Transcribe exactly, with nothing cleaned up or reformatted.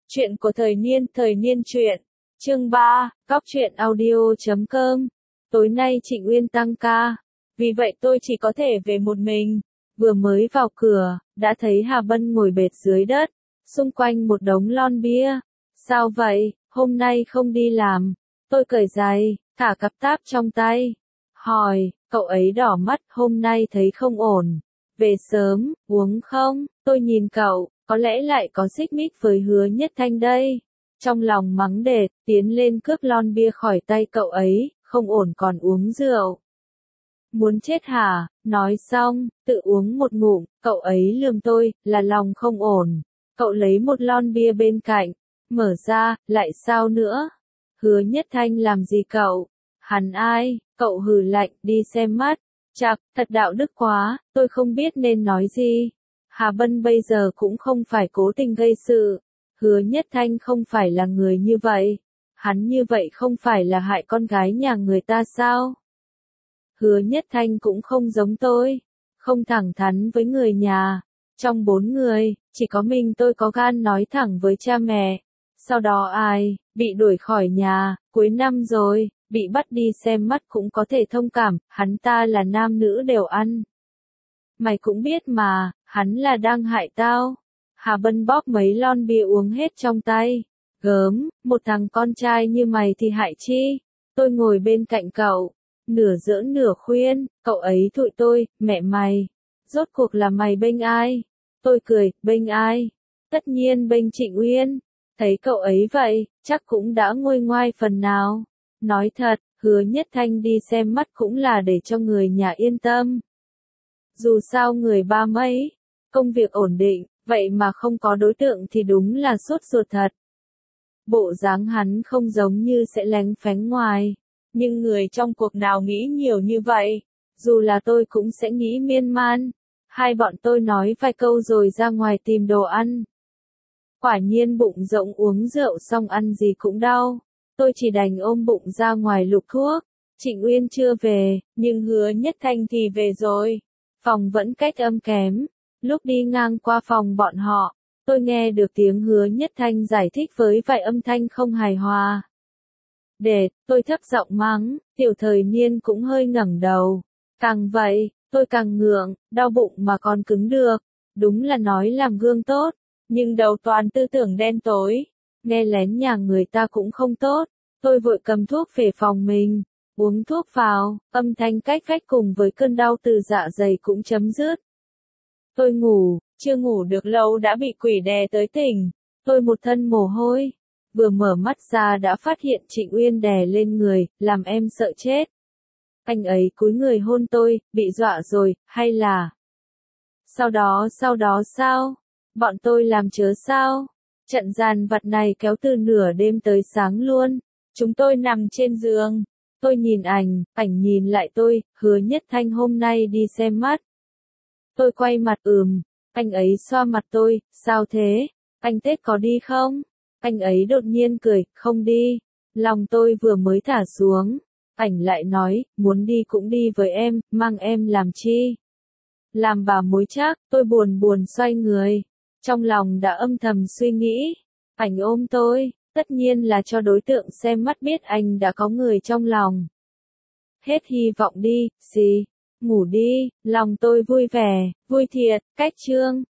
Chuyện của thời niên, thời niên truyện. Chương ba, góc truyện audio chấm com. Tối nay Trịnh Uyên tăng ca, vì vậy tôi chỉ có thể về một mình. Vừa mới vào cửa, đã thấy Hà Bân ngồi bệt dưới đất, xung quanh một đống lon bia. Sao vậy, hôm nay không đi làm? Tôi cởi giày, thả cặp táp trong tay. Hỏi, cậu ấy đỏ mắt, hôm nay thấy không ổn. Về sớm, uống không? Tôi nhìn cậu, có lẽ lại có xích mích với Hứa Nhất Thanh đây. Trong lòng mắng đệt, tiến lên cướp lon bia khỏi tay cậu ấy, không ổn còn uống rượu. Muốn chết hả? Nói xong, tự uống một ngụm, cậu ấy lườm tôi, là lòng không ổn. Cậu lấy một lon bia bên cạnh, mở ra, lại sao nữa? Hứa Nhất Thanh làm gì cậu? Hắn ai? Cậu hừ lạnh, đi xem mắt. Chạc, thật đạo đức quá, tôi không biết nên nói gì. Hà Bân bây giờ cũng không phải cố tình gây sự. Hứa Nhất Thanh không phải là người như vậy. Hắn như vậy không phải là hại con gái nhà người ta sao? Hứa Nhất Thanh cũng không giống tôi. Không thẳng thắn với người nhà. Trong bốn người, chỉ có mình tôi có gan nói thẳng với cha mẹ. Sau đó ai, bị đuổi khỏi nhà, cuối năm rồi, bị bắt đi xem mắt cũng có thể thông cảm, hắn ta là nam nữ đều ăn. Mày cũng biết mà, hắn là đang hại tao. Hà Bân bóp mấy lon bia uống hết trong tay. Gớm, một thằng con trai như mày thì hại chi? Tôi ngồi bên cạnh cậu, nửa giỡn nửa khuyên, cậu ấy thụi tôi, mẹ mày. Rốt cuộc là mày bênh ai? Tôi cười, bênh ai? Tất nhiên bênh Trịnh Uyên. Thấy cậu ấy vậy, chắc cũng đã nguôi ngoai phần nào. Nói thật, Hứa Nhất Thanh đi xem mắt cũng là để cho người nhà yên tâm. Dù sao người ba mấy, công việc ổn định, vậy mà không có đối tượng thì đúng là sốt ruột thật. Bộ dáng hắn không giống như sẽ lánh phánh ngoài, nhưng người trong cuộc nào nghĩ nhiều như vậy, dù là tôi cũng sẽ nghĩ miên man. Hai bọn tôi nói vài câu rồi ra ngoài tìm đồ ăn. Quả nhiên bụng rỗng uống rượu xong ăn gì cũng đau. Tôi chỉ đành ôm bụng ra ngoài lục thuốc. Trịnh Uyên chưa về, nhưng Hứa Nhất Thanh thì về rồi. Phòng vẫn cách âm kém. Lúc đi ngang qua phòng bọn họ, tôi nghe được tiếng Hứa Nhất Thanh giải thích với vài âm thanh không hài hòa. Đệt, tôi thấp giọng mắng, tiểu thời niên cũng hơi ngẩng đầu. Càng vậy, tôi càng ngượng, đau bụng mà còn cứng được. Đúng là nói làm gương tốt, nhưng đầu toàn tư tưởng đen tối. Nghe lén nhà người ta cũng không tốt. Tôi vội cầm thuốc về phòng mình, uống thuốc vào, âm thanh cách vách cùng với cơn đau từ dạ dày cũng chấm dứt. Tôi ngủ, chưa ngủ được lâu đã bị quỷ đè tới tỉnh. Tôi một thân mồ hôi, vừa mở mắt ra đã phát hiện Trịnh Uyên đè lên người, làm em sợ chết. Anh ấy cúi người hôn tôi, bị dọa rồi, hay là... Sau đó sau đó sao? Bọn tôi làm chớ sao? Trận dàn vặt này kéo từ nửa đêm tới sáng luôn. Chúng tôi nằm trên giường. Tôi nhìn ảnh, ảnh nhìn lại tôi, Hứa Nhất Thanh hôm nay đi xem mắt. Tôi quay mặt ừm, anh ấy xoa mặt tôi, sao thế? Anh Tết có đi không? Anh ấy đột nhiên cười, không đi. Lòng tôi vừa mới thả xuống. Ảnh lại nói, muốn đi cũng đi với em, mang em làm chi? Làm bà mối chắc, tôi buồn buồn xoay người. Trong lòng đã âm thầm suy nghĩ. Ảnh ôm tôi, tất nhiên là cho đối tượng xem mắt biết anh đã có người trong lòng. Hết hy vọng đi, gì? Ngủ đi, lòng tôi vui vẻ, vui thiệt, cách chương.